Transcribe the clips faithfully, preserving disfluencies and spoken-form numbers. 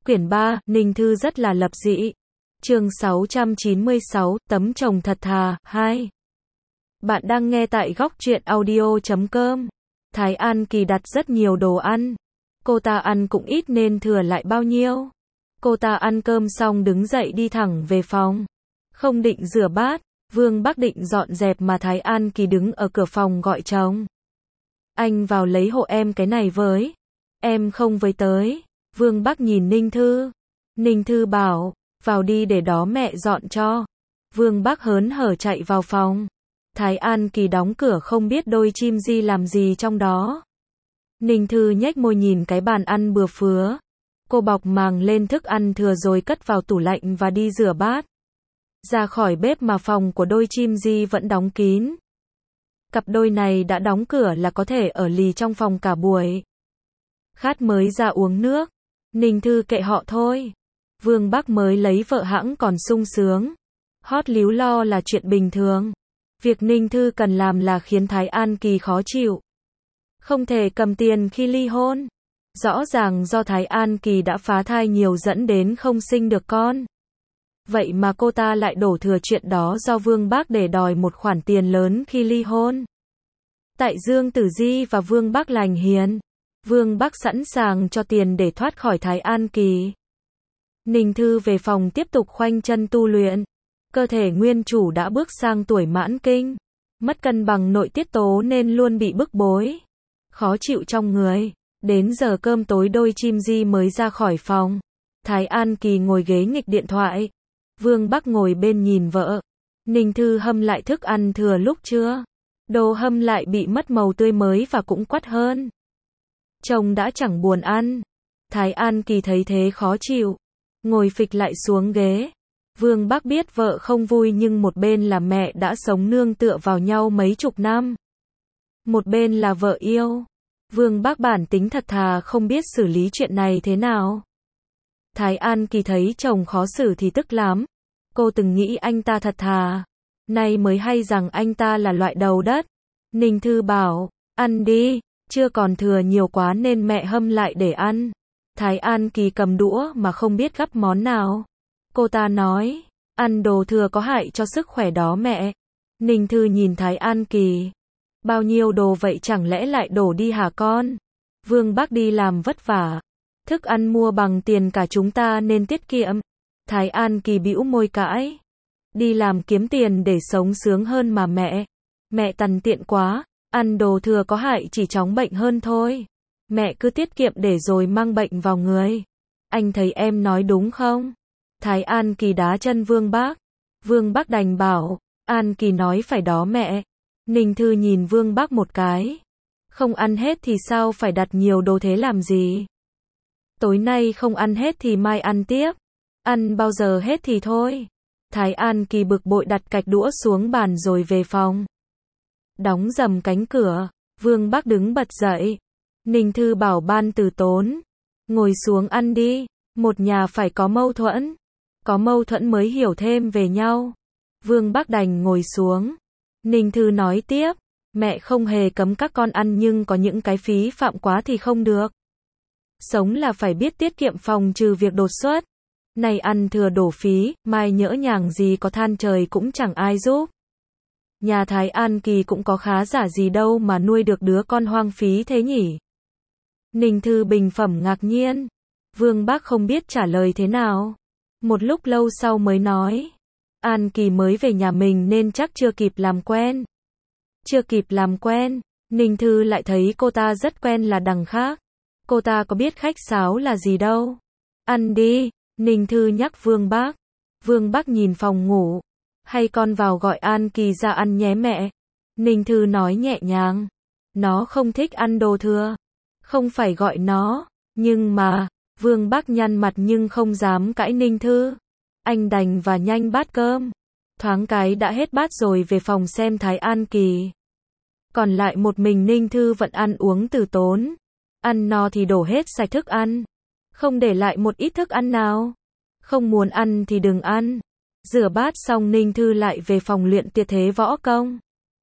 Quyển ba, Ninh Thư rất là lập dị. Chương sáu trăm chín mươi sáu, tấm chồng thật thà, hai. Bạn đang nghe tại góc truyện audio chấm com. Thái An Kỳ đặt rất nhiều đồ ăn. Cô ta ăn cũng ít nên thừa lại bao nhiêu. Cô ta ăn cơm xong đứng dậy đi thẳng về phòng. Không định rửa bát, Vương Bắc định dọn dẹp mà Thái An Kỳ đứng ở cửa phòng gọi chồng. Anh vào lấy hộ em cái này với. Em không với tới. Vương Bắc nhìn Ninh Thư. Ninh Thư bảo, vào đi để đó mẹ dọn cho. Vương Bắc hớn hở chạy vào phòng. Thái An Kỳ đóng cửa không biết đôi chim di làm gì trong đó. Ninh Thư nhếch môi nhìn cái bàn ăn bừa phứa. Cô bọc màng lên thức ăn thừa rồi cất vào tủ lạnh và đi rửa bát. Ra khỏi bếp mà phòng của đôi chim di vẫn đóng kín. Cặp đôi này đã đóng cửa là có thể ở lì trong phòng cả buổi. Khát mới ra uống nước. Ninh Thư kệ họ thôi. Vương Bắc mới lấy vợ hẵng còn sung sướng. Hót líu lo là chuyện bình thường. Việc Ninh Thư cần làm là khiến Thái An Kỳ khó chịu. Không thể cầm tiền khi ly hôn. Rõ ràng do Thái An Kỳ đã phá thai nhiều dẫn đến không sinh được con. Vậy mà cô ta lại đổ thừa chuyện đó do Vương Bắc để đòi một khoản tiền lớn khi ly hôn. Tại Dương Tử Di và Vương Bắc lành hiền. Vương Bắc sẵn sàng cho tiền để thoát khỏi Thái An Kỳ. Ninh Thư về phòng tiếp tục khoanh chân tu luyện. Cơ thể nguyên chủ đã bước sang tuổi mãn kinh. Mất cân bằng nội tiết tố nên luôn bị bức bối. Khó chịu trong người. Đến giờ cơm tối đôi chim di mới ra khỏi phòng. Thái An Kỳ ngồi ghế nghịch điện thoại. Vương Bắc ngồi bên nhìn vợ. Ninh Thư hâm lại thức ăn thừa lúc trưa. Đồ hâm lại bị mất màu tươi mới và cũng quắt hơn. Chồng đã chẳng buồn ăn. Thái An Kỳ thấy thế khó chịu. Ngồi phịch lại xuống ghế. Vương Bắc biết vợ không vui nhưng một bên là mẹ đã sống nương tựa vào nhau mấy chục năm. Một bên là vợ yêu. Vương Bắc bản tính thật thà không biết xử lý chuyện này thế nào. Thái An Kỳ thấy chồng khó xử thì tức lắm. Cô từng nghĩ anh ta thật thà. Nay mới hay rằng anh ta là loại đầu đất. Ninh Thư bảo, ăn đi. Chưa còn thừa nhiều quá nên mẹ hâm lại để ăn. Thái An Kỳ cầm đũa mà không biết gắp món nào. Cô ta nói, ăn đồ thừa có hại cho sức khỏe đó mẹ. Ninh Thư nhìn Thái An Kỳ. Bao nhiêu đồ vậy chẳng lẽ lại đổ đi hả con? Vương Bắc đi làm vất vả. Thức ăn mua bằng tiền cả chúng ta nên tiết kiệm. Thái An Kỳ bĩu môi cãi. Đi làm kiếm tiền để sống sướng hơn mà mẹ. Mẹ tằn tiện quá. Ăn đồ thừa có hại chỉ chóng bệnh hơn thôi. Mẹ cứ tiết kiệm để rồi mang bệnh vào người. Anh thấy em nói đúng không? Thái An Kỳ đá chân Vương Bắc. Vương Bắc đành bảo, An Kỳ nói phải đó mẹ. Ninh Thư nhìn Vương Bắc một cái. Không ăn hết thì sao phải đặt nhiều đồ thế làm gì? Tối nay không ăn hết thì mai ăn tiếp. Ăn bao giờ hết thì thôi. Thái An Kỳ bực bội đặt cạch đũa xuống bàn rồi về phòng. Đóng dầm cánh cửa, Vương Bắc đứng bật dậy. Ninh Thư bảo Ban Từ Tốn, ngồi xuống ăn đi, một nhà phải có mâu thuẫn. Có mâu thuẫn mới hiểu thêm về nhau. Vương Bắc đành ngồi xuống. Ninh Thư nói tiếp, mẹ không hề cấm các con ăn nhưng có những cái phí phạm quá thì không được. Sống là phải biết tiết kiệm phòng trừ việc đột xuất. Này ăn thừa đổ phí, mai nhỡ nhàng gì có than trời cũng chẳng ai giúp. Nhà Thái An Kỳ cũng có khá giả gì đâu mà nuôi được đứa con hoang phí thế nhỉ? Ninh Thư bình phẩm ngạc nhiên. Vương Bắc không biết trả lời thế nào. Một lúc lâu sau mới nói. An Kỳ mới về nhà mình nên chắc chưa kịp làm quen. Chưa kịp làm quen. Ninh Thư lại thấy cô ta rất quen là đằng khác. Cô ta có biết khách sáo là gì đâu. Ăn đi. Ninh Thư nhắc Vương Bắc. Vương Bắc nhìn phòng ngủ. Hay con vào gọi An Kỳ ra ăn nhé mẹ. Ninh Thư nói nhẹ nhàng. Nó không thích ăn đồ thừa. Không phải gọi nó. Nhưng mà, Vương Bắc nhăn mặt nhưng không dám cãi Ninh Thư. Anh đành và nhanh bát cơm. Thoáng cái đã hết bát rồi về phòng xem Thái An Kỳ. Còn lại một mình Ninh Thư vẫn ăn uống từ tốn. Ăn no thì đổ hết sạch thức ăn. Không để lại một ít thức ăn nào. Không muốn ăn thì đừng ăn. Rửa bát xong Ninh Thư lại về phòng luyện tuyệt thế võ công.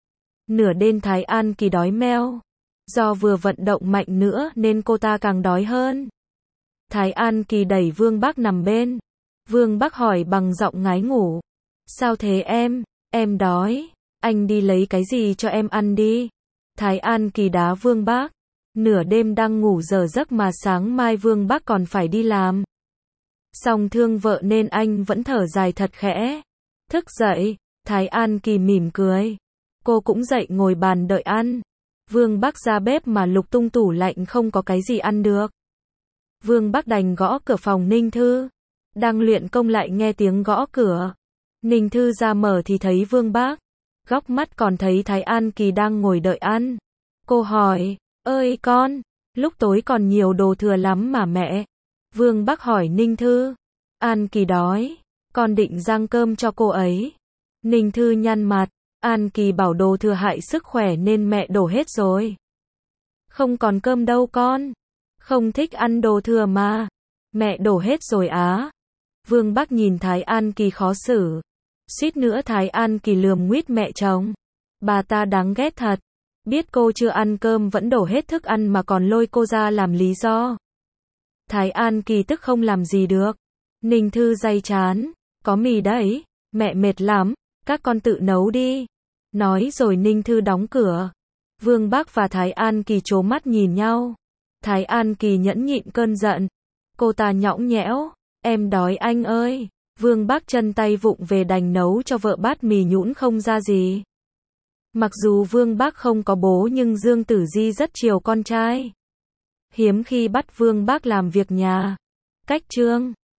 Nửa đêm Thái An Kỳ đói meo. Do vừa vận động mạnh nữa nên cô ta càng đói hơn. Thái An Kỳ đẩy Vương Bác nằm bên. Vương Bác hỏi bằng giọng ngái ngủ. Sao thế em? Em đói. Anh đi lấy cái gì cho em ăn đi. Thái An Kỳ đá Vương Bác. Nửa đêm đang ngủ giờ giấc mà sáng mai Vương Bác còn phải đi làm. Song thương vợ nên anh vẫn thở dài thật khẽ. Thức dậy, Thái An Kỳ mỉm cười. Cô cũng dậy ngồi bàn đợi ăn. Vương Bác ra bếp mà lục tung tủ lạnh không có cái gì ăn được. Vương Bác đành gõ cửa phòng Ninh Thư. Đang luyện công lại nghe tiếng gõ cửa. Ninh Thư ra mở thì thấy Vương Bác. Góc mắt còn thấy Thái An Kỳ đang ngồi đợi ăn. Cô hỏi, ơi con, lúc tối còn nhiều đồ thừa lắm mà mẹ. Vương Bác hỏi Ninh Thư. An Kỳ đói, con định rang cơm cho cô ấy. Ninh Thư nhăn mặt. An Kỳ bảo đồ thừa hại sức khỏe nên mẹ đổ hết rồi. Không còn cơm đâu con. Không thích ăn đồ thừa mà. Mẹ đổ hết rồi á. Vương Bác nhìn Thái An Kỳ khó xử. Suýt nữa Thái An Kỳ lườm nguýt mẹ chồng. Bà ta đáng ghét thật. Biết cô chưa ăn cơm vẫn đổ hết thức ăn mà còn lôi cô ra làm lý do. Thái An Kỳ tức không làm gì được. Ninh Thư day chán. Có mì đấy. Mẹ mệt lắm. Các con tự nấu đi. Nói rồi Ninh Thư đóng cửa. Vương Bác và Thái An Kỳ trố mắt nhìn nhau. Thái An Kỳ nhẫn nhịn cơn giận. Cô ta nhõng nhẽo. Em đói anh ơi. Vương Bác chân tay vụng về đành nấu cho vợ bát mì nhũn không ra gì. Mặc dù Vương Bác không có bố nhưng Dương Tử Di rất chiều con trai. Hiếm khi bắt Vương Bác làm việc nhà. Cách chương